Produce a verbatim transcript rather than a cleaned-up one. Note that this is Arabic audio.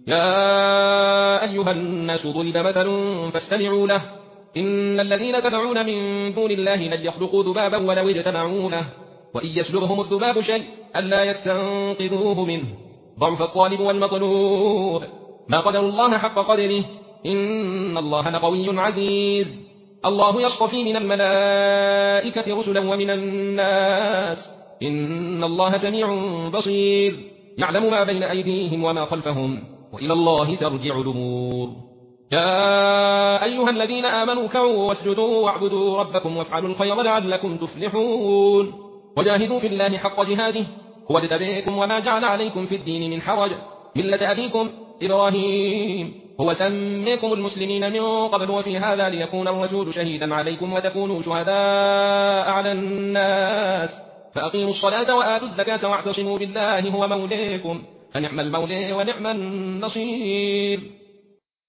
يا أيها الناس ضرب مثل فاستمعوا له إن الذين تدعون من دون الله لن يخلقوا ذبابا ولو اجتمعوا له وإن يسلبهم الذباب شيء ألا يستنقذوه منه ضعف الطالب والمطلوب ما قدر الله حق قدره إن الله لقوي عزيز الله يصطفي من الملائكة رسلا ومن الناس إن الله سميع بصير يعلم ما بين أيديهم وما خلفهم وإلى الله ترجع الأمور يا أيها الذين آمنوا كعوا واسجدوا واعبدوا ربكم وافعلوا الخير لعلكم تفلحون وجاهدوا في الله حق جهاده هو اجتباكم وما جعل عليكم في الدين من حرج ملة أبيكم إبراهيم هو سميكم المسلمين من قبل وفي هذا ليكون الرسول شهيدا عليكم وتكونوا شهداء على الناس فأقيموا الصلاة وآتوا الزكاة واعتصموا بالله هو مولاكم فنعم المولى ونعم النصير